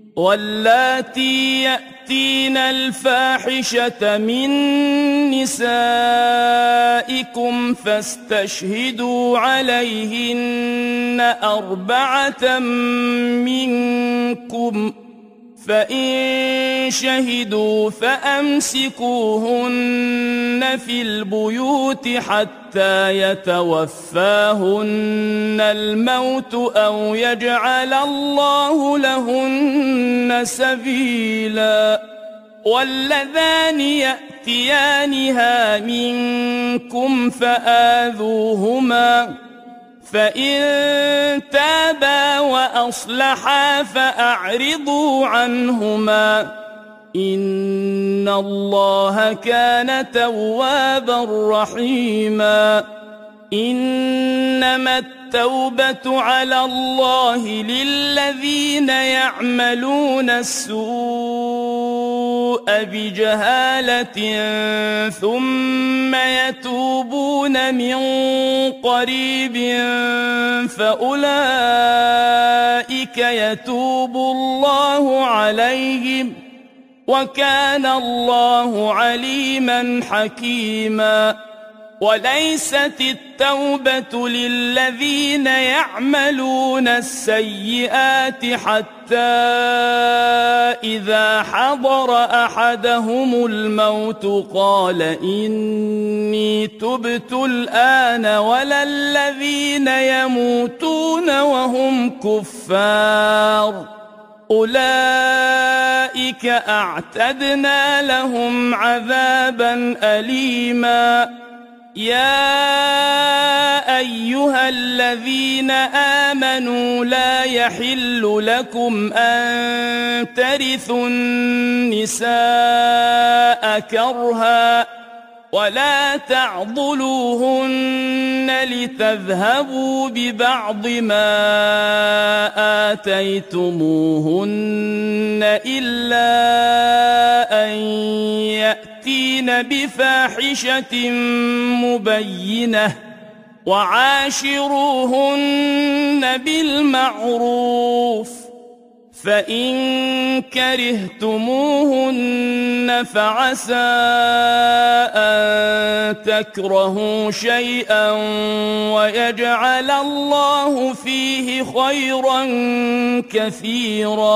واللاتي يأتين الفاحشة من نسائكم فاستشهدوا عليهن 4 منكم، فإن شهدوا فأمسكوهن في البيوت حتى يتوفاهن الموت أو يجعل الله لهن سبيلا. واللذان يأتيانها منكم فآذوهما، فإن تابا وأصلحا فأعرضوا عنهما، إن الله كان توابا رحيما. إنما التوبة على الله للذين يعملون السوء بجهالة ثم يتوبون من قريب فأولئك يتوب الله عليهم، وكان الله عليما حكيما. وليست التوبة للذين يعملون السيئات حتى إذا حضر أحدهم الموت قال إني تبت الآن، ولا الذين يموتون وهم كفار، أولئك أعتدنا لهم عذابا أليما. يا أيها الذين آمنوا لا يحل لكم أن ترثوا النساء كرها، ولا تعضلوهن لتذهبوا ببعض ما آتيتموهن إلا أن يأتين بفاحشة مبينة، وعاشروهن بالمعروف، فإن كرهتموهن فعسى أن تكرهوا شيئا ويجعل الله فيه خيرا كثيرا.